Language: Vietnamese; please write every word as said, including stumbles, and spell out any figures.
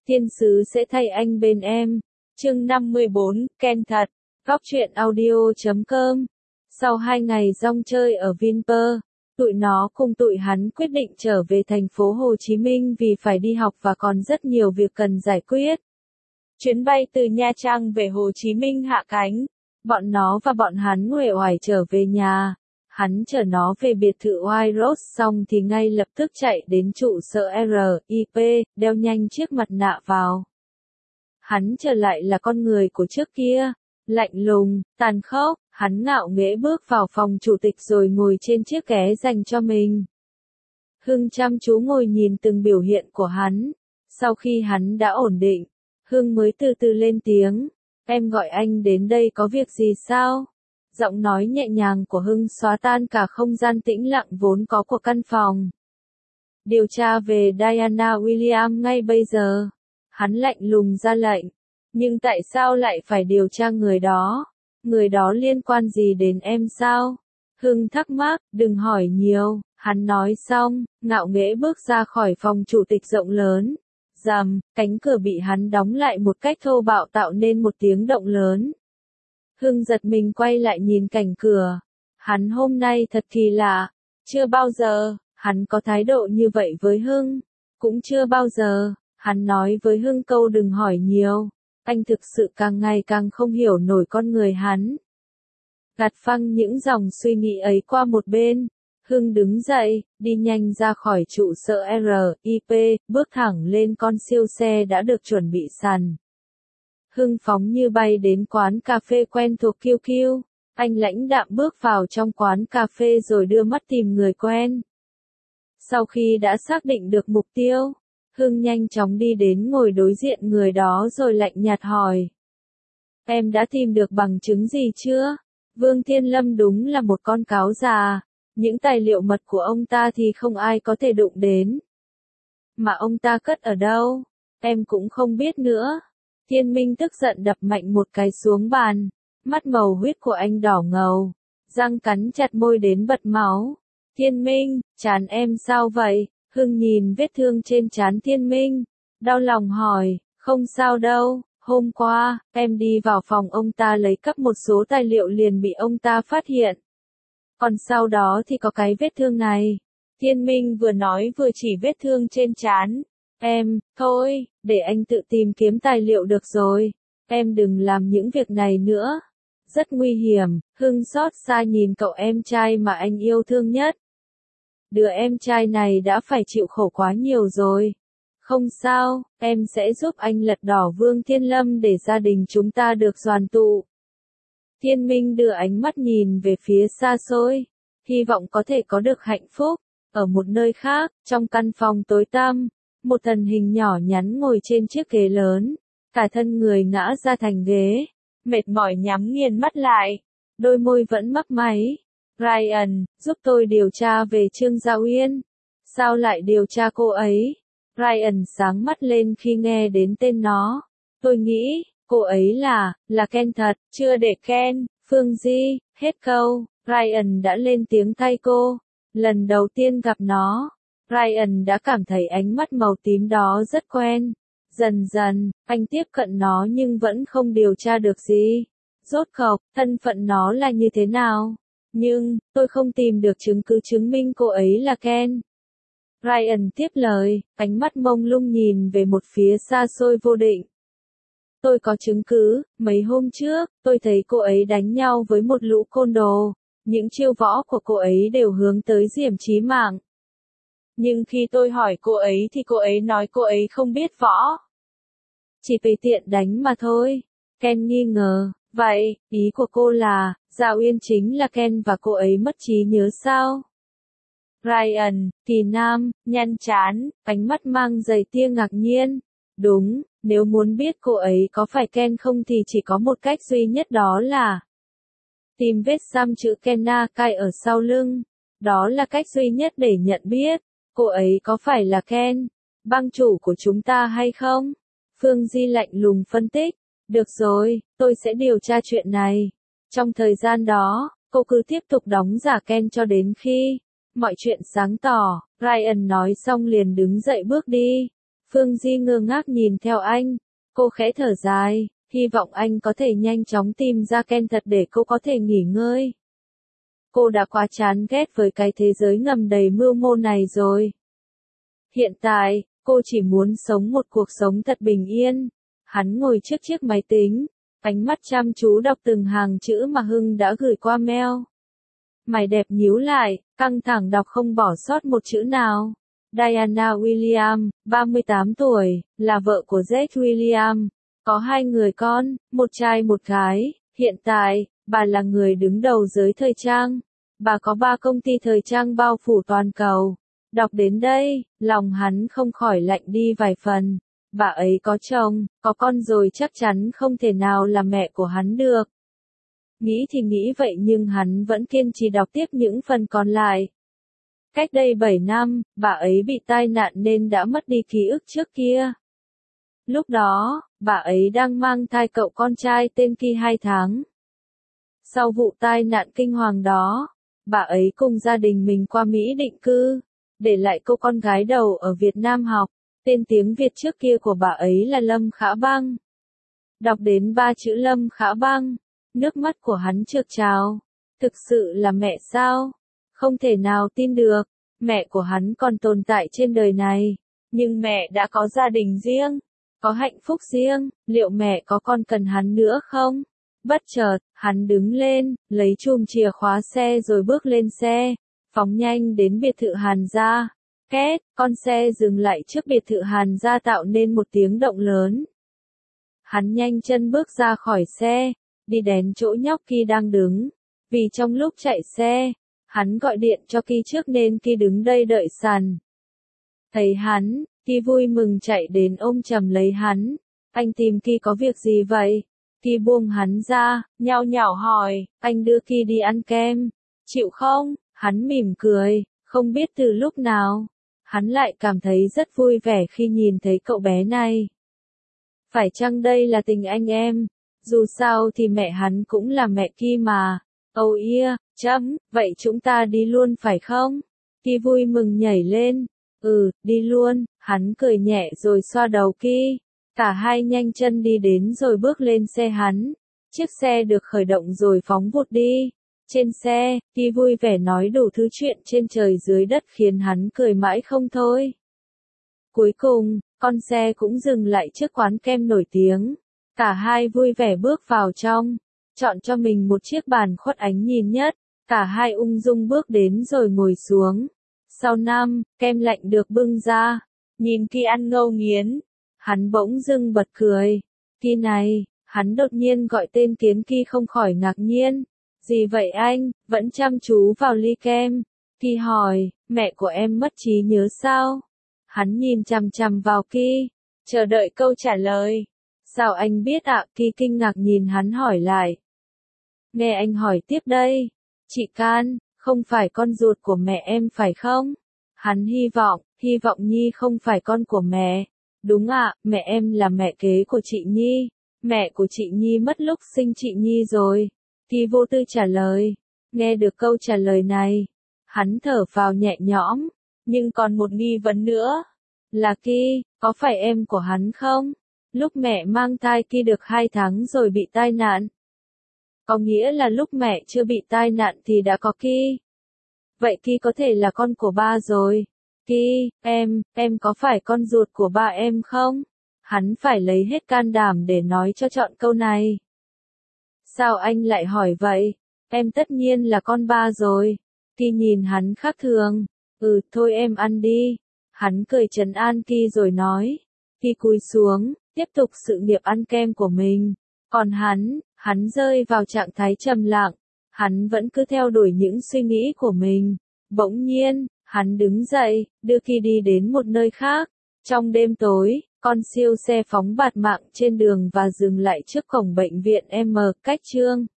Thiên sứ sẽ thay anh bên em. Chương năm mươi bốn, Ken thật. Góc truyện audio chấm com. Sau hai ngày rong chơi ở Vinpearl, tụi nó cùng tụi hắn quyết định trở về thành phố Hồ Chí Minh vì phải đi học và còn rất nhiều việc cần giải quyết. Chuyến bay từ Nha Trang về Hồ Chí Minh hạ cánh. Bọn nó và bọn hắn uể oải trở về nhà. Hắn chở nó về biệt thự White Rose xong thì ngay lập tức chạy đến trụ sở R I P, đeo nhanh chiếc mặt nạ vào. Hắn trở lại là con người của trước kia, lạnh lùng, tàn khốc, hắn ngạo nghễ bước vào phòng chủ tịch rồi ngồi trên chiếc ghế dành cho mình. Hưng chăm chú ngồi nhìn từng biểu hiện của hắn. Sau khi hắn đã ổn định, Hưng mới từ từ lên tiếng, em gọi anh đến đây có việc gì sao? Giọng nói nhẹ nhàng của Hưng xóa tan cả không gian tĩnh lặng vốn có của căn phòng. Điều tra về Diana Williams ngay bây giờ. Hắn lạnh lùng ra lệnh. Nhưng tại sao lại phải điều tra người đó? Người đó liên quan gì đến em sao? Hưng thắc mắc, đừng hỏi nhiều. Hắn nói xong, ngạo nghễ bước ra khỏi phòng chủ tịch rộng lớn. Rầm, cánh cửa bị hắn đóng lại một cách thô bạo tạo nên một tiếng động lớn. Hưng giật mình quay lại nhìn cảnh cửa. Hắn hôm nay thật kỳ lạ. Chưa bao giờ, hắn có thái độ như vậy với Hưng. Cũng chưa bao giờ, hắn nói với Hưng câu đừng hỏi nhiều. Anh thực sự càng ngày càng không hiểu nổi con người hắn. Gạt phăng những dòng suy nghĩ ấy qua một bên. Hưng đứng dậy, đi nhanh ra khỏi trụ sở R I P, bước thẳng lên con siêu xe đã được chuẩn bị sẵn. Hưng phóng như bay đến quán cà phê quen thuộc Q Q. Anh lãnh đạm bước vào trong quán cà phê rồi đưa mắt tìm người quen. Sau khi đã xác định được mục tiêu, Hưng nhanh chóng đi đến ngồi đối diện người đó rồi lạnh nhạt hỏi. Em đã tìm được bằng chứng gì chưa? Vương Thiên Lâm đúng là một con cáo già. Những tài liệu mật của ông ta thì không ai có thể đụng đến. Mà ông ta cất ở đâu? Em cũng không biết nữa. Thiên Minh tức giận đập mạnh một cái xuống bàn. Mắt màu huyết của anh đỏ ngầu. Răng cắn chặt môi đến bật máu. Thiên Minh, trán em sao vậy? Hưng nhìn vết thương trên trán Thiên Minh. Đau lòng hỏi, không sao đâu. Hôm qua, em đi vào phòng ông ta lấy cắp một số tài liệu liền bị ông ta phát hiện. Còn sau đó thì có cái vết thương này. Thiên Minh vừa nói vừa chỉ vết thương trên trán. Em, thôi, để anh tự tìm kiếm tài liệu được rồi. Em đừng làm những việc này nữa. Rất nguy hiểm. Hưng xót xa nhìn cậu em trai mà anh yêu thương nhất. Đứa em trai này đã phải chịu khổ quá nhiều rồi. Không sao, em sẽ giúp anh lật đỏ Vương Thiên Lâm để gia đình chúng ta được đoàn tụ. Thiên Minh đưa ánh mắt nhìn về phía xa xôi, hy vọng có thể có được hạnh phúc. Ở một nơi khác, trong căn phòng tối tăm, một thân hình nhỏ nhắn ngồi trên chiếc ghế lớn, cả thân người ngã ra thành ghế, mệt mỏi nhắm nghiền mắt lại, đôi môi vẫn mấp máy. Ryan, giúp tôi điều tra về Trương Gia Uyên. Sao lại điều tra cô ấy? Ryan sáng mắt lên khi nghe đến tên nó. Tôi nghĩ, cô ấy là, là Ken thật, chưa để Ken, Phương Di, hết câu, Ryan đã lên tiếng thay cô. Lần đầu tiên gặp nó, Ryan đã cảm thấy ánh mắt màu tím đó rất quen. Dần dần, anh tiếp cận nó nhưng vẫn không điều tra được gì. Rốt cuộc, thân phận nó là như thế nào? Nhưng, tôi không tìm được chứng cứ chứng minh cô ấy là Ken. Ryan tiếp lời, ánh mắt mông lung nhìn về một phía xa xôi vô định. Tôi có chứng cứ, mấy hôm trước, tôi thấy cô ấy đánh nhau với một lũ côn đồ. Những chiêu võ của cô ấy đều hướng tới diểm chí mạng. Nhưng khi tôi hỏi cô ấy thì cô ấy nói cô ấy không biết võ. Chỉ tùy tiện đánh mà thôi. Ken nghi ngờ, vậy, ý của cô là, Gia Uyên chính là Ken và cô ấy mất trí nhớ sao? Ryan, kỳ nam, nhăn trán, ánh mắt mang đầy tia ngạc nhiên. Đúng, nếu muốn biết cô ấy có phải Ken không thì chỉ có một cách duy nhất đó là tìm vết xăm chữ Kenna cai ở sau lưng. Đó là cách duy nhất để nhận biết cô ấy có phải là Ken, bang chủ của chúng ta hay không. Phương Di lạnh lùng phân tích. Được rồi, tôi sẽ điều tra chuyện này. Trong thời gian đó, cô cứ tiếp tục đóng giả Ken cho đến khi mọi chuyện sáng tỏ. Ryan nói xong liền đứng dậy bước đi. Phương Di ngơ ngác nhìn theo anh, cô khẽ thở dài, hy vọng anh có thể nhanh chóng tìm ra Ken thật để cô có thể nghỉ ngơi. Cô đã quá chán ghét với cái thế giới ngầm đầy mưu mô này rồi. Hiện tại, cô chỉ muốn sống một cuộc sống thật bình yên. Hắn ngồi trước chiếc máy tính, ánh mắt chăm chú đọc từng hàng chữ mà Hưng đã gửi qua mail. Mày đẹp nhíu lại, căng thẳng đọc không bỏ sót một chữ nào. Diana William, ba mươi tám tuổi, là vợ của Jake William, có hai người con, một trai một gái. Hiện tại, bà là người đứng đầu giới thời trang. Bà có ba công ty thời trang bao phủ toàn cầu. Đọc đến đây, lòng hắn không khỏi lạnh đi vài phần. Bà ấy có chồng, có con rồi chắc chắn không thể nào là mẹ của hắn được. Nghĩ thì nghĩ vậy nhưng hắn vẫn kiên trì đọc tiếp những phần còn lại. Cách đây bảy năm, bà ấy bị tai nạn nên đã mất đi ký ức trước kia. Lúc đó, bà ấy đang mang thai cậu con trai tên Ki hai tháng. Sau vụ tai nạn kinh hoàng đó, bà ấy cùng gia đình mình qua Mỹ định cư, để lại cô con gái đầu ở Việt Nam học. Tên tiếng Việt trước kia của bà ấy là Lâm Khả Băng. Đọc đến ba chữ Lâm Khả Băng, nước mắt của hắn trượt trào. Thực sự là mẹ sao? Không thể nào tin được, mẹ của hắn còn tồn tại trên đời này. Nhưng mẹ đã có gia đình riêng, có hạnh phúc riêng, liệu mẹ có còn cần hắn nữa không? Bất chợt, hắn đứng lên, lấy chùm chìa khóa xe rồi bước lên xe, phóng nhanh đến biệt thự Hàn gia. Két, con xe dừng lại trước biệt thự Hàn gia tạo nên một tiếng động lớn. Hắn nhanh chân bước ra khỏi xe, đi đến chỗ nhóc Ki đang đứng. Vì trong lúc chạy xe, hắn gọi điện cho Ki trước nên Ki đứng đây đợi sẵn. Thấy hắn, Ki vui mừng chạy đến ôm chầm lấy hắn. Anh tìm Ki có việc gì vậy? Ki buông hắn ra, nhao nhao hỏi, anh đưa Ki đi ăn kem. Chịu không? Hắn mỉm cười, không biết từ lúc nào. Hắn lại cảm thấy rất vui vẻ khi nhìn thấy cậu bé này. Phải chăng đây là tình anh em? Dù sao thì mẹ hắn cũng là mẹ Ki mà. Oh yeah, chấm, vậy chúng ta đi luôn phải không? Ki vui mừng nhảy lên. Ừ, đi luôn, hắn cười nhẹ rồi xoa đầu Ki. Cả hai nhanh chân đi đến rồi bước lên xe hắn. Chiếc xe được khởi động rồi phóng vụt đi. Trên xe, Ki vui vẻ nói đủ thứ chuyện trên trời dưới đất khiến hắn cười mãi không thôi. Cuối cùng, con xe cũng dừng lại trước quán kem nổi tiếng. Cả hai vui vẻ bước vào trong, chọn cho mình một chiếc bàn khuất ánh nhìn nhất. Cả hai ung dung bước đến rồi ngồi xuống. Sau năm, kem lạnh được bưng ra. Nhìn Ki ăn ngấu nghiến, hắn bỗng dưng bật cười. Ki này, hắn đột nhiên gọi tên Kiến Ki không khỏi ngạc nhiên. Gì vậy anh, vẫn chăm chú vào ly kem. Ki hỏi, mẹ của em mất trí nhớ sao? Hắn nhìn chằm chằm vào Ki, chờ đợi câu trả lời. Sao anh biết ạ? À? Ki kinh ngạc nhìn hắn hỏi lại. Nghe anh hỏi tiếp đây. Chị Can, không phải con ruột của mẹ em phải không? Hắn hy vọng, hy vọng Nhi không phải con của mẹ. Đúng ạ, à, mẹ em là mẹ kế của chị Nhi. Mẹ của chị Nhi mất lúc sinh chị Nhi rồi. Ki vô tư trả lời. Nghe được câu trả lời này, hắn thở phào nhẹ nhõm. Nhưng còn một nghi vấn nữa. Là Ki, có phải em của hắn không? Lúc mẹ mang thai Ki được hai tháng rồi bị tai nạn. Có nghĩa là lúc mẹ chưa bị tai nạn thì đã có Ki. Vậy Ki có thể là con của ba rồi. Ki, em, em có phải con ruột của ba em không? Hắn phải lấy hết can đảm để nói cho chọn câu này. Sao anh lại hỏi vậy? Em tất nhiên là con ba rồi. Ki nhìn hắn khác thường. Ừ, thôi em ăn đi. Hắn cười trấn an Ki rồi nói. Ki cúi xuống, tiếp tục sự nghiệp ăn kem của mình. Còn hắn, hắn rơi vào trạng thái trầm lặng. Hắn vẫn cứ theo đuổi những suy nghĩ của mình. Bỗng nhiên, hắn đứng dậy, đưa Ki đi đến một nơi khác. Trong đêm tối, con siêu xe phóng bạt mạng trên đường và dừng lại trước cổng bệnh viện M. Cách Trương.